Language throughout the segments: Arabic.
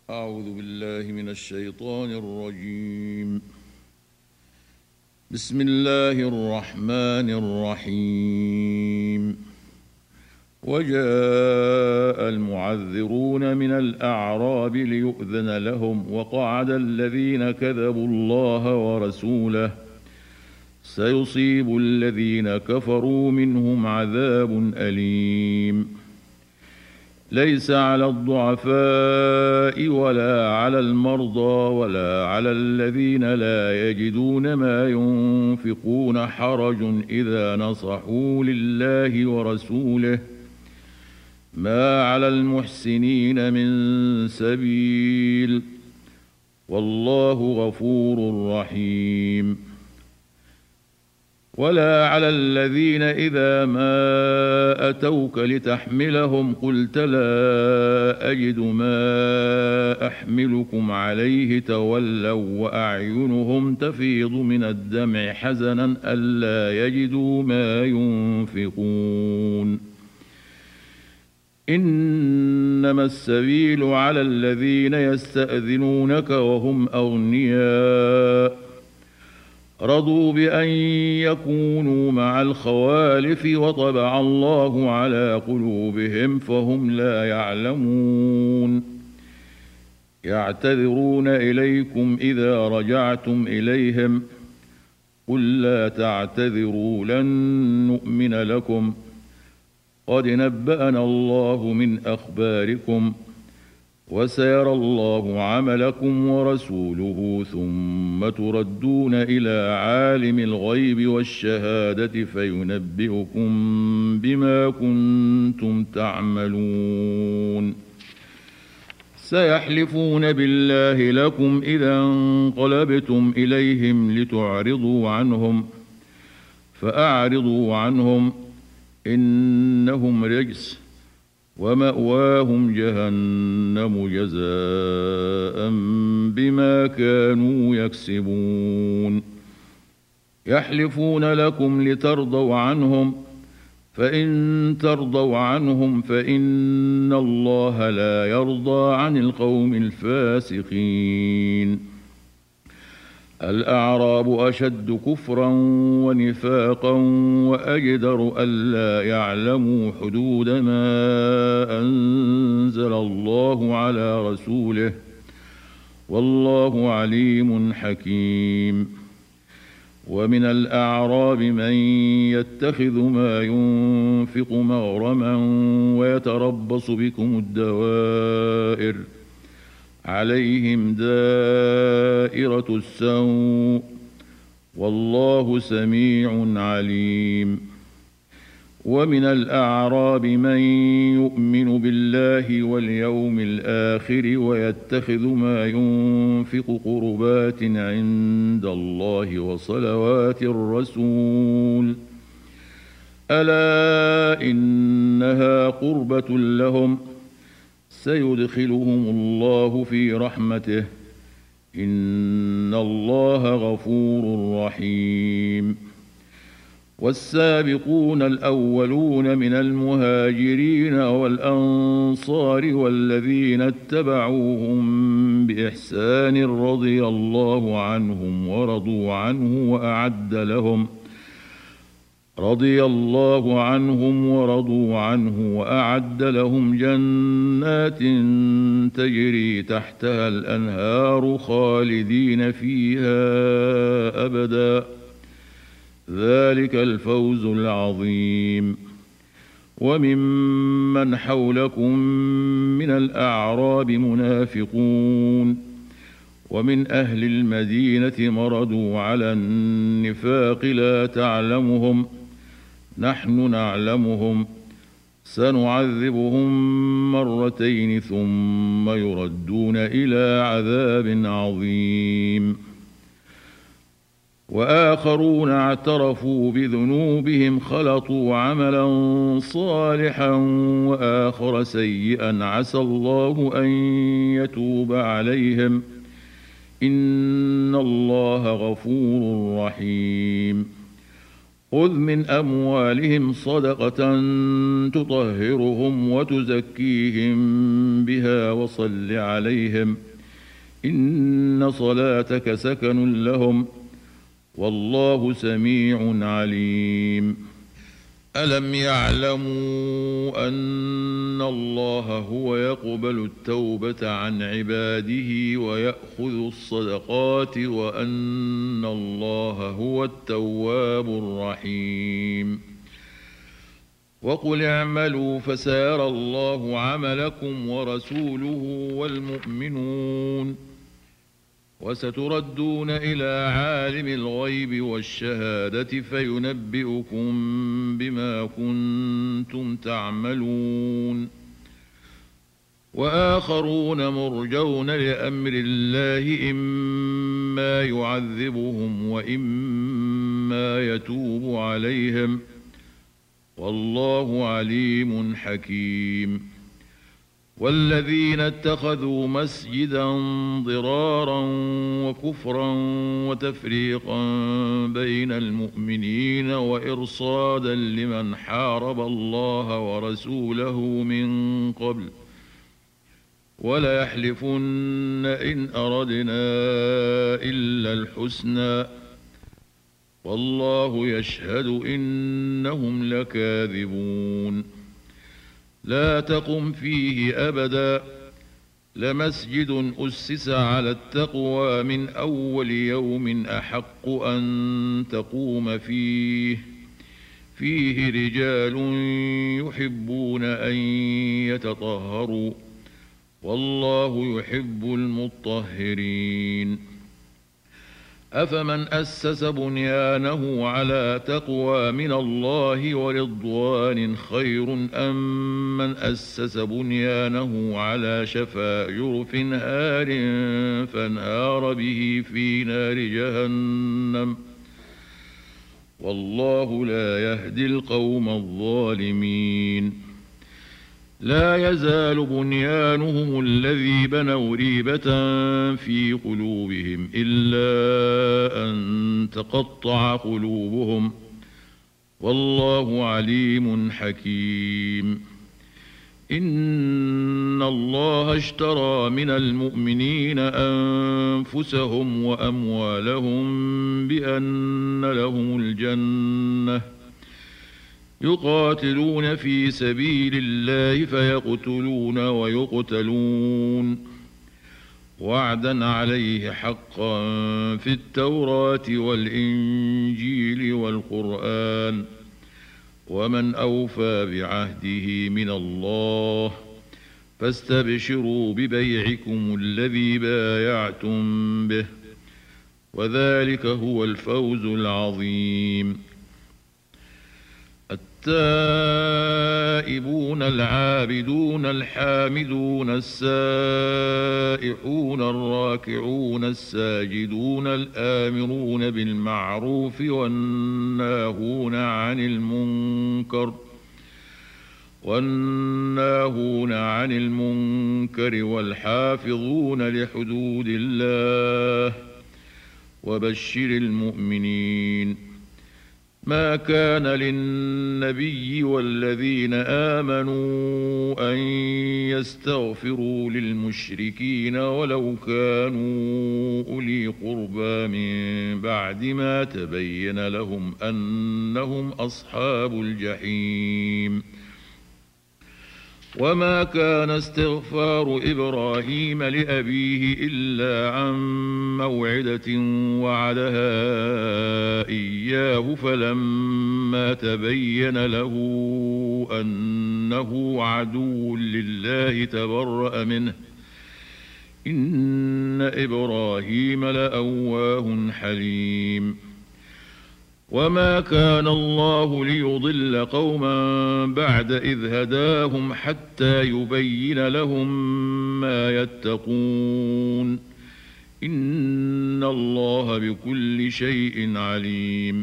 أعوذ بالله من الشيطان الرجيم. بسم الله الرحمن الرحيم. وجاء المعذرون من الأعراب ليؤذن لهم وقعد الذين كذبوا الله ورسوله سيصيب الذين كفروا منهم عذاب أليم. ليس على الضعفاء ولا على المرضى ولا على الذين لا يجدون ما ينفقون حرج إذا نصحوا لله ورسوله ما على المحسنين من سبيل والله غفور رحيم. ولا على الذين إذا ما أتوك لتحملهم قلت لا أجد ما أحملكم عليه تولوا وأعينهم تفيض من الدمع حزنا ألا يجدوا ما ينفقون. إنما السبيل على الذين يستأذنونك وهم أغنياء رضوا بأن يكونوا مع الخوالف وطبع الله على قلوبهم فهم لا يعلمون. يعتذرون إليكم إذا رجعتم إليهم قل لا تعتذروا لن نؤمن لكم قد نبأنا الله من أخباركم وسيرى الله عملكم ورسوله ثم تردون إلى عالم الغيب والشهادة فينبئكم بما كنتم تعملون. سيحلفون بالله لكم إذا انقلبتم إليهم لتعرضوا عنهم فأعرضوا عنهم إنهم رجس ومأواهم جهنم جزاء بما كانوا يكسبون. يحلفون لكم لترضوا عنهم فإن ترضوا عنهم فإن الله لا يرضى عن القوم الفاسقين. الأعراب أشد كفرا ونفاقا وأجدر ألا يعلموا حدود ما أنزل الله على رسوله والله عليم حكيم. ومن الأعراب من يتخذ ما ينفق مغرما ويتربص بكم الدوائر عليهم دائرة السوء والله سميع عليم. ومن الأعراب من يؤمن بالله واليوم الآخر ويتخذ ما ينفق قربات عند الله وصلوات الرسول ألا إنها قربة لهم سيدخلهم الله في رحمته إن الله غفور رحيم. والسابقون الأولون من المهاجرين والأنصار والذين اتبعوهم بإحسان رضي الله عنهم ورضوا عنه وأعد لهم جنات تجري تحتها الأنهار خالدين فيها أبدا ذلك الفوز العظيم. وممن حولكم من الأعراب منافقون ومن أهل المدينة مردوا على النفاق لا تعلمهم نحن نعلمهم سنعذبهم مرتين ثم يردون إلى عذاب عظيم. وآخرون اعترفوا بذنوبهم خلطوا عملا صالحا وآخر سيئا عسى الله أن يتوب عليهم إن الله غفور رحيم. خذ من أموالهم صدقة تطهرهم وتزكيهم بها وصل عليهم إن صلاتك سكن لهم والله سميع عليم. ألم يعلموا أن الله هو يقبل التوبة عن عباده ويأخذ الصدقات وأن الله هو التواب الرحيم. وقل اعملوا فسيرى الله عملكم ورسوله والمؤمنون وستردون إلى عالم الغيب والشهادة فينبئكم بما كنتم تعملون. وآخرون مرجون لأمر الله إما يعذبهم وإما يتوب عليهم والله عليم حكيم. والذين اتخذوا مسجدا ضرارا وكفرا وتفريقا بين المؤمنين وإرصادا لمن حارب الله ورسوله من قبل وليحلفن إن أردنا إلا الحسنى والله يشهد إنهم لكاذبون. لا تقم فيه أبدا لمسجد أسس على التقوى من أول يوم أحق أن تقوم فيه رجال يحبون أن يتطهروا والله يحب المطهرين. أفمن أسس بنيانه على تقوى من الله ورضوان خير أم من أسس بنيانه على شفا جرف هار فانهار به في نار جهنم والله لا يهدي القوم الظالمين. لا يزال بنيانهم الذي بنوا ريبة في قلوبهم إلا أن تقطع قلوبهم والله عليم حكيم. إن الله اشترى من المؤمنين أنفسهم وأموالهم بأن لهم الجنة يقاتلون في سبيل الله فيقتلون ويقتلون وعدا عليه حقا في التوراة والإنجيل والقرآن ومن أوفى بعهده من الله فاستبشروا ببيعكم الذي بايعتم به وذلك هو الفوز العظيم. التائبون العابدون الحامدون السائحون الراكعون الساجدون الآمرون بالمعروف والناهون عن المنكر والحافظون لحدود الله وبشر المؤمنين. ما كان للنبي والذين آمنوا أن يستغفروا للمشركين ولو كانوا أولي قربى من بعد ما تبين لهم أنهم أصحاب الجحيم. وما كان استغفار إبراهيم لأبيه إلا عن موعدة وعدها إياه فلما تبين له أنه عدو لله تبرأ منه إن إبراهيم لأواه حليم. وما كان الله ليضل قوما بعد إذ هداهم حتى يبين لهم ما يتقون إن الله بكل شيء عليم.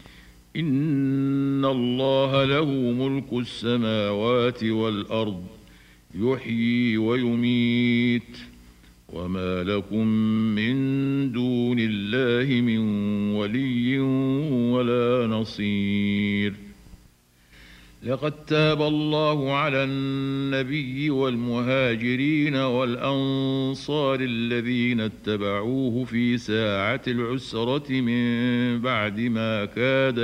إن الله له ملك السماوات والأرض يحيي ويميت وما لكم من دون الله من ولي ولا نصير. لقد تاب الله على النبي والمهاجرين والأنصار الذين اتبعوه في ساعة العسرة من بعد ما كاد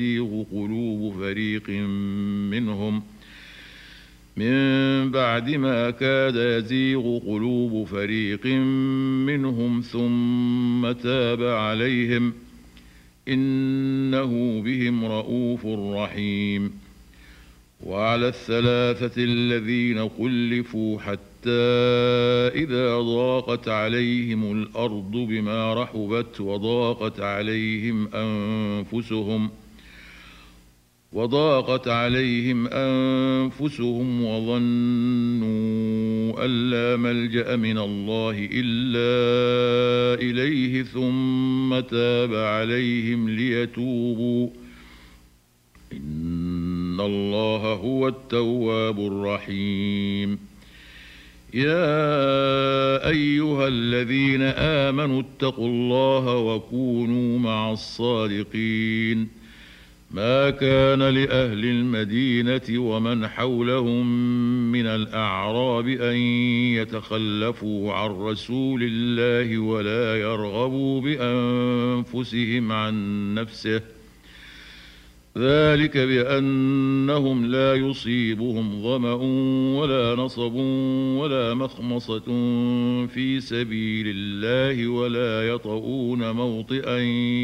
يزيغ قلوب فريق منهم ثم تاب عليهم إنه بهم رءوف رحيم. وعلى الثلاثة الذين خلفوا حتى إذا ضاقت عليهم الأرض بما رحبت وضاقت عليهم أنفسهم وظنوا أن لا ملجأ من الله إلا إليه ثم تاب عليهم ليتوبوا إن الله هو التواب الرحيم. يا أيها الذين آمنوا اتقوا الله وكونوا مع الصادقين. ما كان لأهل المدينة ومن حولهم من الأعراب أن يتخلفوا عن رسول الله ولا يرغبوا بأنفسهم عن نفسه، ذلك بأنهم لا يصيبهم ظمأ ولا نصب ولا مخمصة في سبيل الله ولا يطؤون موطئا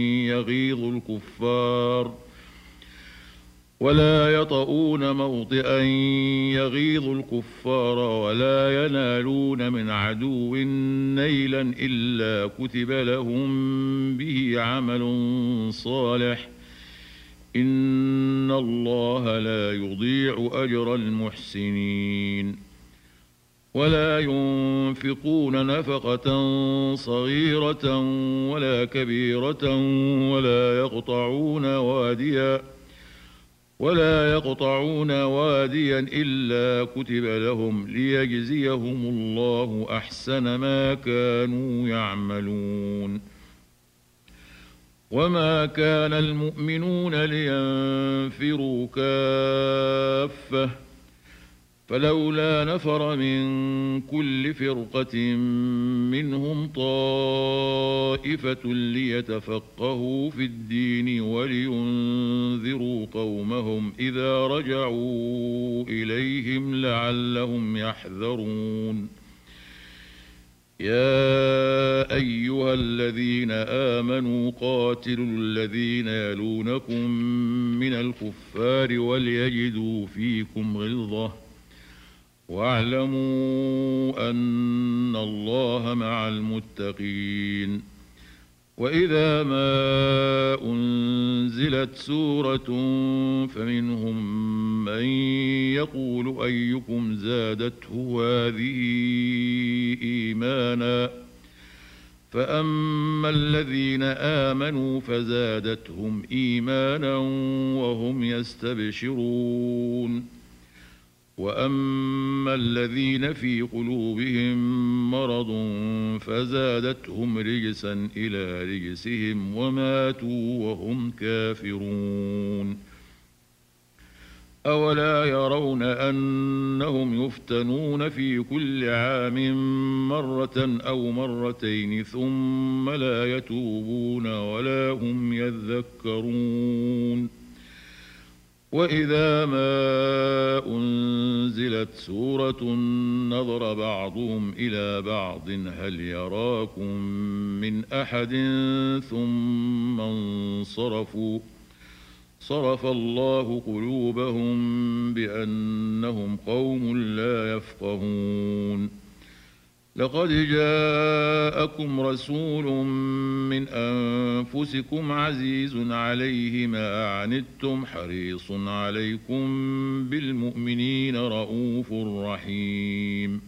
يغيظ الكفار ولا ينالون من عدو نيلا إلا كتب لهم به عمل صالح إن الله لا يضيع أجر المحسنين. ولا ينفقون نفقة صغيرة ولا كبيرة ولا يقطعون واديا إلا كتب لهم ليجزيهم الله أحسن ما كانوا يعملون. وما كان المؤمنون لينفروا كافة فلولا نفر من كل فرقة منهم طائفة ليتفقهوا في الدين ولينذروا قومهم إذا رجعوا إليهم لعلهم يحذرون. يا أيها الذين آمنوا قاتلوا الذين يلونكم من الكفار وليجدوا فيكم غلظة واعلموا أن الله مع المتقين. وإذا ما أنزلت سورة فمنهم من يقول أيكم زادته هذه إيمانا فأما الذين آمنوا فزادتهم إيمانا وهم يستبشرون. وأما الذين في قلوبهم مرض فزادتهم رجسا إلى رجسهم وماتوا وهم كافرون. أولا يرون أنهم يفتنون في كل عام مرة أو مرتين ثم لا يتوبون ولا هم يذكرون. وإذا ما أنزلت سورة نظر بعضهم إلى بعض هل يراكم من أحد ثم انصرفوا صرف الله قلوبهم بأنهم قوم لا يفقهون. لقد جاءكم رسول من أنفسكم عزيز عليه ما عنتم حريص عليكم بالمؤمنين رءوف رحيم.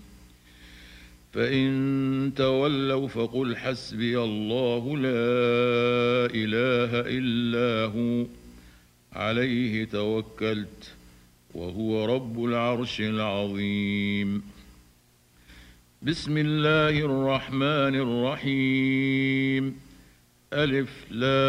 فإن تولوا فقل حسبي الله لا إله إلا هو عليه توكلت وهو رب العرش العظيم. بسم الله الرحمن الرحيم ألف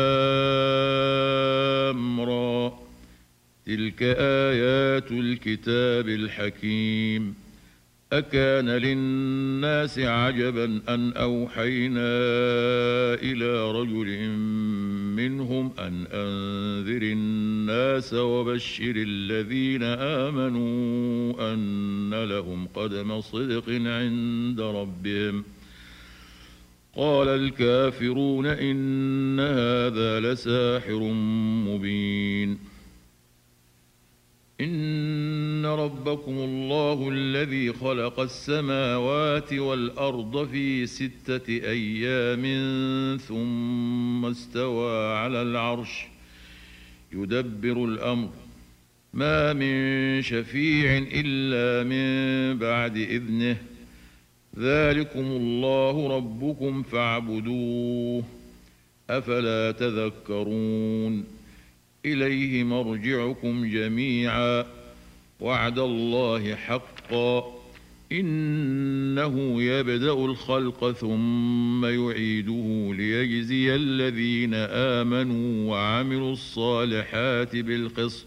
لام را تلك آيات الكتاب الحكيم أكان للناس عجبا أن أوحينا إلى رجل منهم أن أنذر الناس وبشر الذين آمنوا أن لهم قدم صدق عند ربهم قال الكافرون إن هذا لساحر مبين إن ربكم الله الذي خلق السماوات والأرض في 6 أيام ثم استوى على العرش يدبر الأمر ما من شفيع إلا من بعد إذنه ذلكم الله ربكم فاعبدوه أفلا تذكرون إليه مرجعكم جميعا وعد الله حقا إنه يبدأ الخلق ثم يعيده ليجزي الذين آمنوا وعملوا الصالحات بالقسط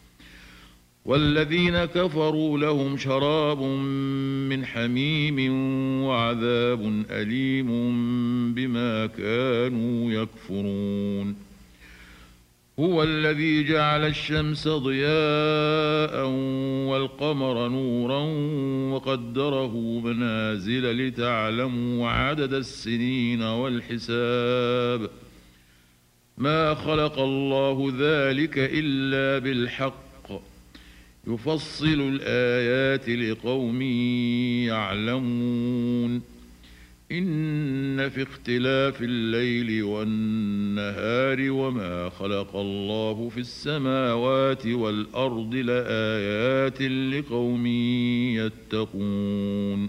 والذين كفروا لهم شراب من حميم وعذاب أليم بما كانوا يكفرون هو الذي جعل الشمس ضياء والقمر نورا وقدره منازل لتعلموا عدد السنين والحساب ما خلق الله ذلك إلا بالحق يفصل الآيات لقوم يعلمون إن في اختلاف الليل والنهار وما خلق الله في السماوات والأرض لآيات لقوم يتقون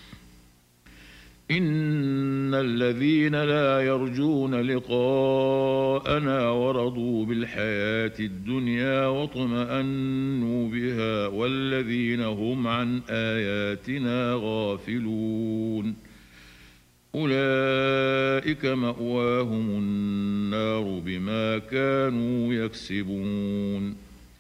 إن الذين لا يرجون لقاءنا ورضوا بالحياة الدنيا واطمأنوا بها والذين هم عن آياتنا غافلون أولئك مأواهم النار بما كانوا يكسبون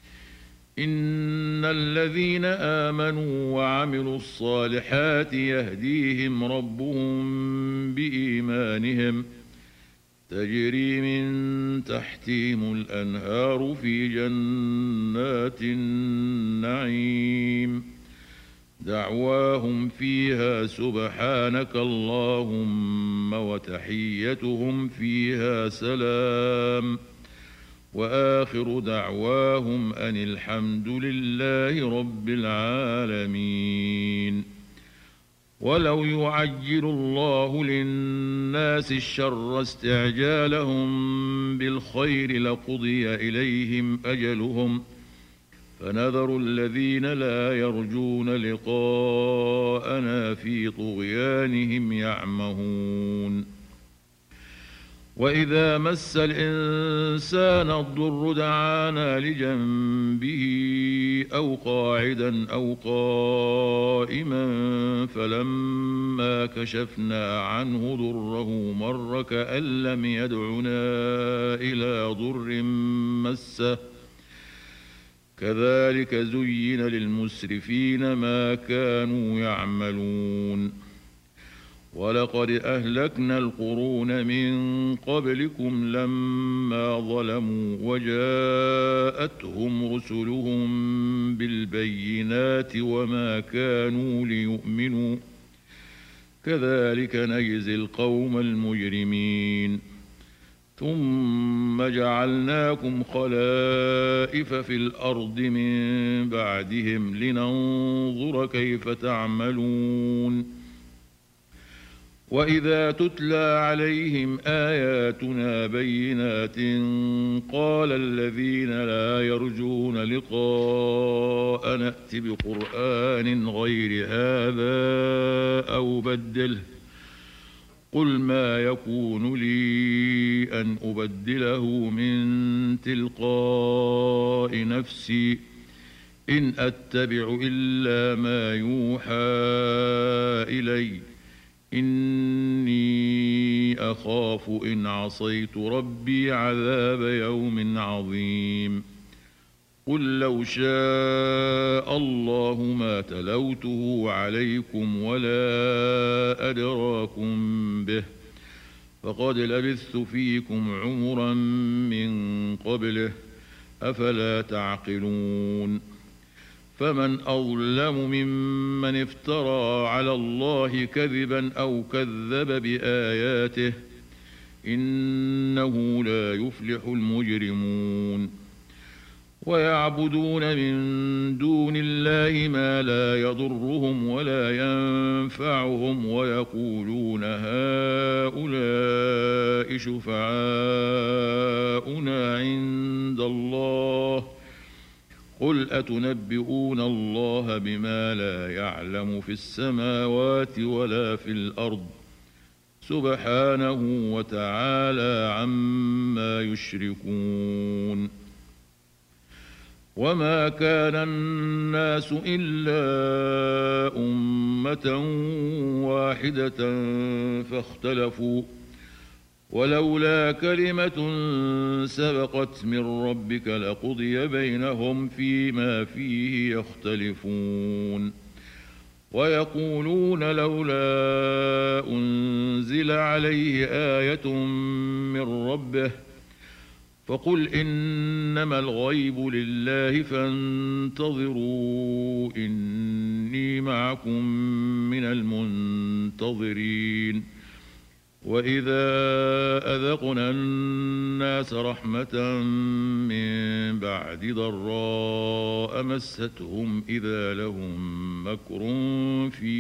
إن الذين آمنوا وعملوا الصالحات يهديهم ربهم بإيمانهم تجري من تحتهم الأنهار في جنات النعيم دعواهم فيها سبحانك اللهم وتحيتهم فيها سلام وآخر دعواهم أن الحمد لله رب العالمين ولو يعجل الله للناس الشر استعجالهم بالخير لقضي إليهم أجلهم فنذر الذين لا يرجون لقاءنا في طغيانهم يعمهون وإذا مس الإنسان الضر دعانا لجنبه أو قاعدا أو قائما فلما كشفنا عنه ضره مر كأن لم يدعنا إلى ضر مسه كذلك زين للمسرفين ما كانوا يعملون ولقد أهلكنا القرون من قبلكم لما ظلموا وجاءتهم رسلهم بالبينات وما كانوا ليؤمنوا كذلك نجزي القوم المجرمين ثم جعلناكم خلائف في الأرض من بعدهم لننظر كيف تعملون وإذا تتلى عليهم آياتنا بينات قال الذين لا يرجون لقاء نأت بقرآن غير هذا أو بدله قل ما يكون لي أن أبدله من تلقاء نفسي إن أتبع إلا ما يوحى إلي إني أخاف إن عصيت ربي عذاب يوم عظيم قل لو شاء الله ما تلوته عليكم ولا أدراكم به فقد لبثت فيكم عمرا من قبله أفلا تعقلون فمن أظلم ممن افترى على الله كذبا أو كذب بآياته إنه لا يفلح المجرمون ويعبدون من دون الله ما لا يضرهم ولا ينفعهم ويقولون هؤلاء شفعاؤنا عند الله قل أتنبئون الله بما لا يعلم في السماوات ولا في الأرض سبحانه وتعالى عما يشركون وما كان الناس إلا أمة واحدة فاختلفوا ولولا كلمة سبقت من ربك لقضي بينهم فيما فيه يختلفون ويقولون لولا أنزل عليه آية من ربه فقل إنما الغيب لله فانتظروا إني معكم من المنتظرين وإذا أذقنا الناس رحمة من بعد ضراء مستهم إذا لهم مكر في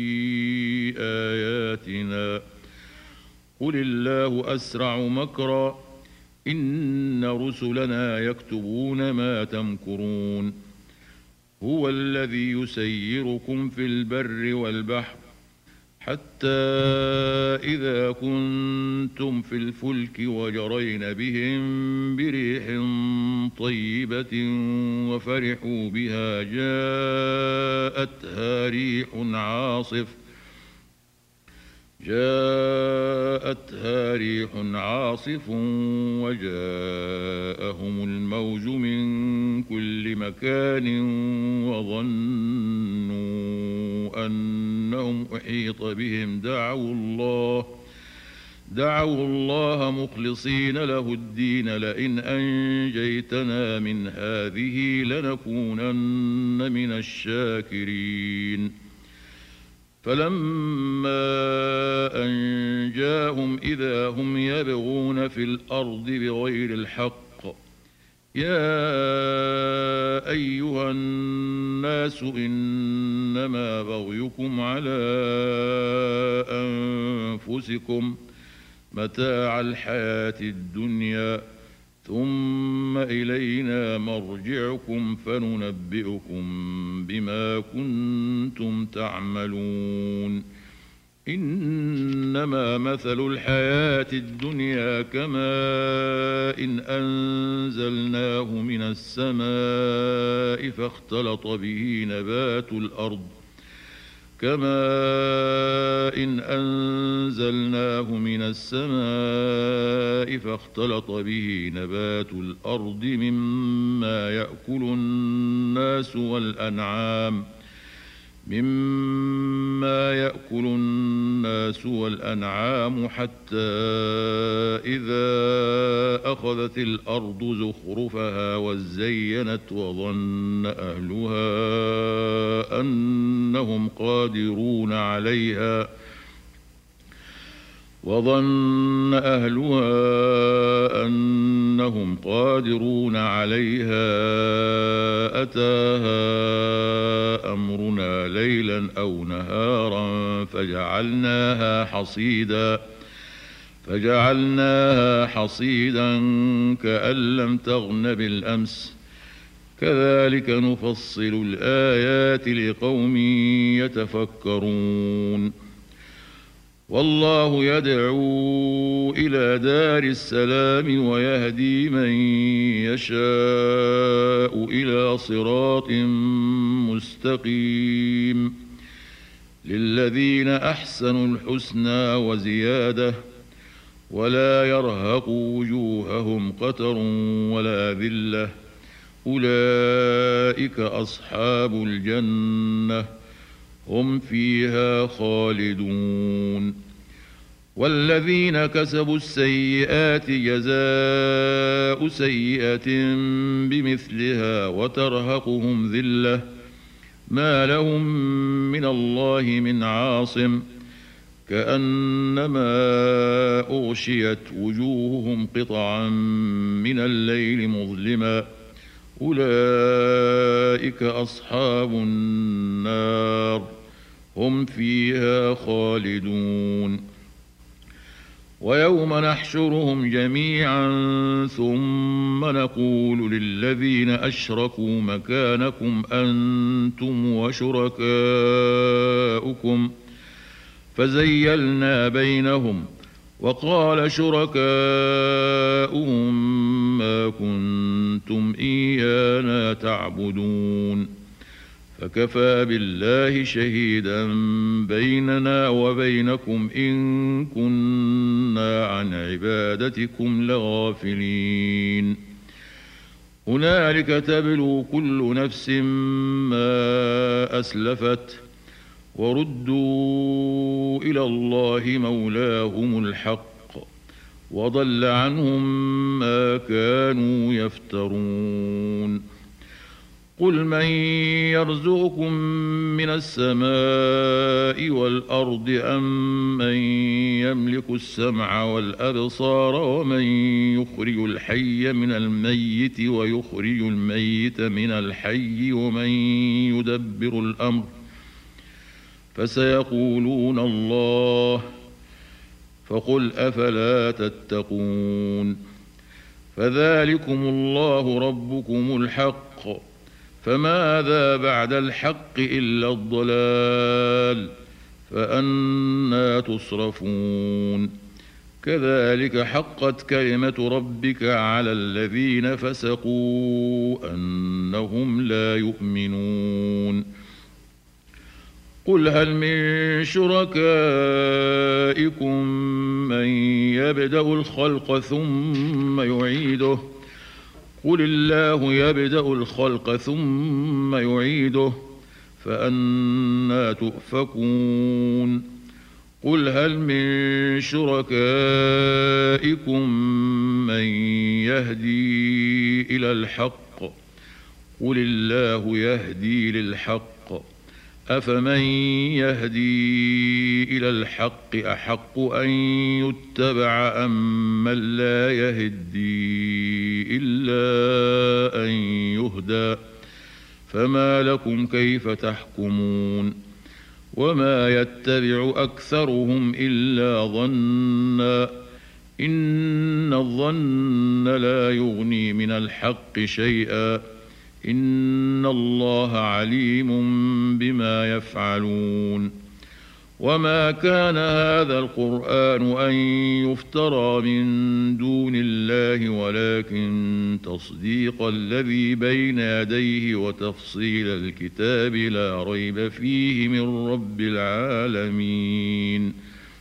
آياتنا قل الله أسرع مكرا إن رسلنا يكتبون ما تمكرون هو الذي يسيركم في البر والبحر حتى إذا كنتم في الفلك وجرين بهم بريح طيبة وفرحوا بها جاءتها ريح عاصف وجاءهم الموج من كل مكان وظنوا أنهم أحيط بهم دعوا الله مخلصين له الدين لئن أنجيتنا من هذه لنكونن من الشاكرين فلما أنجاهم إذا هم يبغون في الأرض بغير الحق يا أيها الناس إنما بغيكم على أنفسكم متاع الحياة الدنيا ثم إلينا مرجعكم فننبئكم بما كنتم تعملون إنما مثل الحياة الدنيا كماء إن أنزلناه من السماء فاختلط به نبات الأرض مما يأكل الناس والأنعام حتى إذا أخذت الأرض زخرفها وزينت وظن أهلها أنهم قادرون عليها أتاها أمرنا ليلا أو نهارا فجعلناها حصيدا كأن لم تغن بالأمس كذلك نفصل الآيات لقوم يتفكرون والله يدعو إلى دار السلام ويهدي من يشاء إلى صراط مستقيم للذين أحسنوا الحسنى وزيادة ولا يرهق وجوههم قتر ولا ذلة أولئك أصحاب الجنة هم فيها خالدون والذين كسبوا السيئات جزاء سيئة بمثلها وترهقهم ذلة ما لهم من الله من عاصم كأنما أغشيت وجوههم قطعا من الليل مظلما أولئك أصحاب النار هم فيها خالدون ويوم نحشرهم جميعا ثم نقول للذين أشركوا مكانكم أنتم وشركاؤكم فزيلنا بينهم وقال شركاؤهم ما كنتم إيانا تعبدون فكفى بالله شهيدا بيننا وبينكم إن كنا عن عبادتكم لغافلين هنالك تبلو كل نفس ما أسلفت وردوا إلى الله مولاهم الحق وضل عنهم ما كانوا يفترون قل من يرزقكم من السماء والأرض أم من يملك السمع والأبصار ومن يخرج الحي من الميت ويخرج الميت من الحي ومن يدبر الأمر فسيقولون الله فقل أفلا تتقون فذلكم الله ربكم الحق فماذا بعد الحق إلا الضلال فأنى تصرفون كذلك حقت كلمة ربك على الذين فسقوا أنهم لا يؤمنون قل هل من شركائكم من يبدأ الخلق ثم يعيده قل الله يبدأ الخلق ثم يعيده فأنى تؤفكون قل هل من شركائكم من يهدي إلى الحق قل الله يهدي للحق أفمن يهدي إلى الحق أحق أن يتبع أم من لا يهدي إلا أن يهدى فما لكم كيف تحكمون وما يتبع أكثرهم إلا ظنا إن الظن لا يغني من الحق شيئا إن الله عليم بما يفعلون وما كان هذا القرآن أن يفترى من دون الله ولكن تصديق الذي بين يديه وتفصيل الكتاب لا ريب فيه من رب العالمين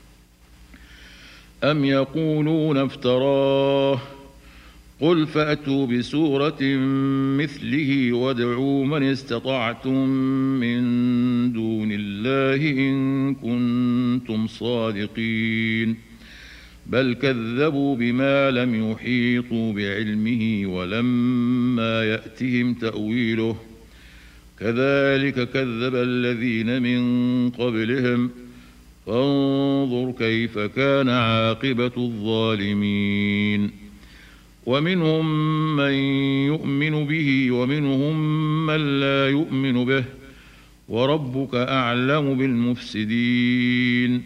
أم يقولون افتراه قل فأتوا بسورة مثله وادعوا من استطعتم من دون الله إن كنتم صادقين بل كذبوا بما لم يحيطوا بعلمه ولما يأتهم تأويله كذلك كذب الذين من قبلهم فانظر كيف كان عاقبة الظالمين ومنهم من يؤمن به ومنهم من لا يؤمن به وربك أعلم بالمفسدين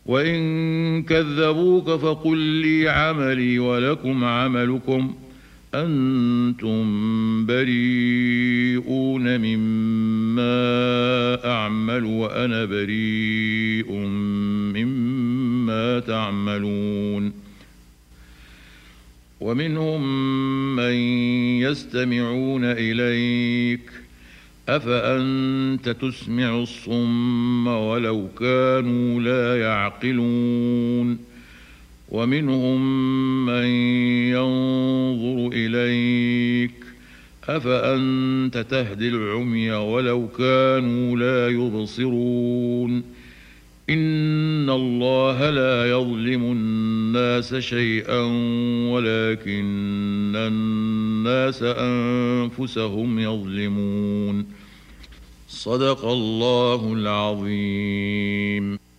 وإن كذبوك فقل لي عملي ولكم عملكم أنتم بريئون مما أعمل وأنا بريء مما تعملون ومنهم من يستمعون إليك أفأنت تسمع الصم ولو كانوا لا يعقلون ومنهم من ينظر إليك أفأنت تهدي العمي ولو كانوا لا يبصرون إن الله لا يظلم الناس شيئا ولكن الناس أنفسهم يظلمون صدق الله العظيم.